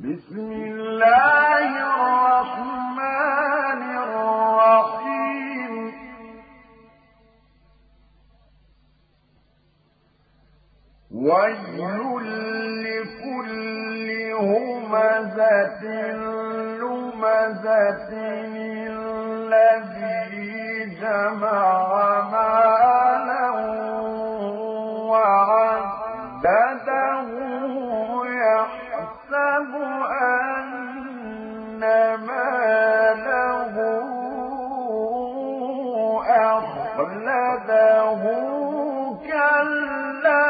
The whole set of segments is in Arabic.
بسم الله الرحمن الرحيم ويل لكل همزة لمزة الذي جمع مالا وعدده يحسب أن ماله أخلده كلا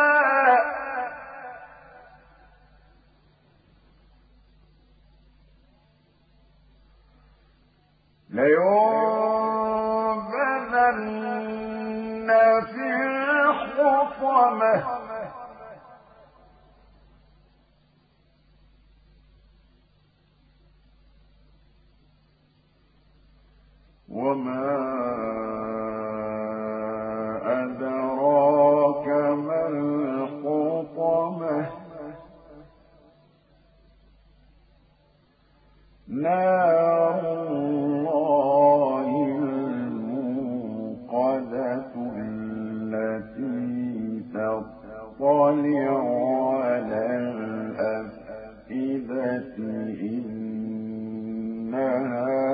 لينبذن في الحطمة وما أدراك ما الحطمة نار الله الموقدة التي تطلع على الأفئدة إنها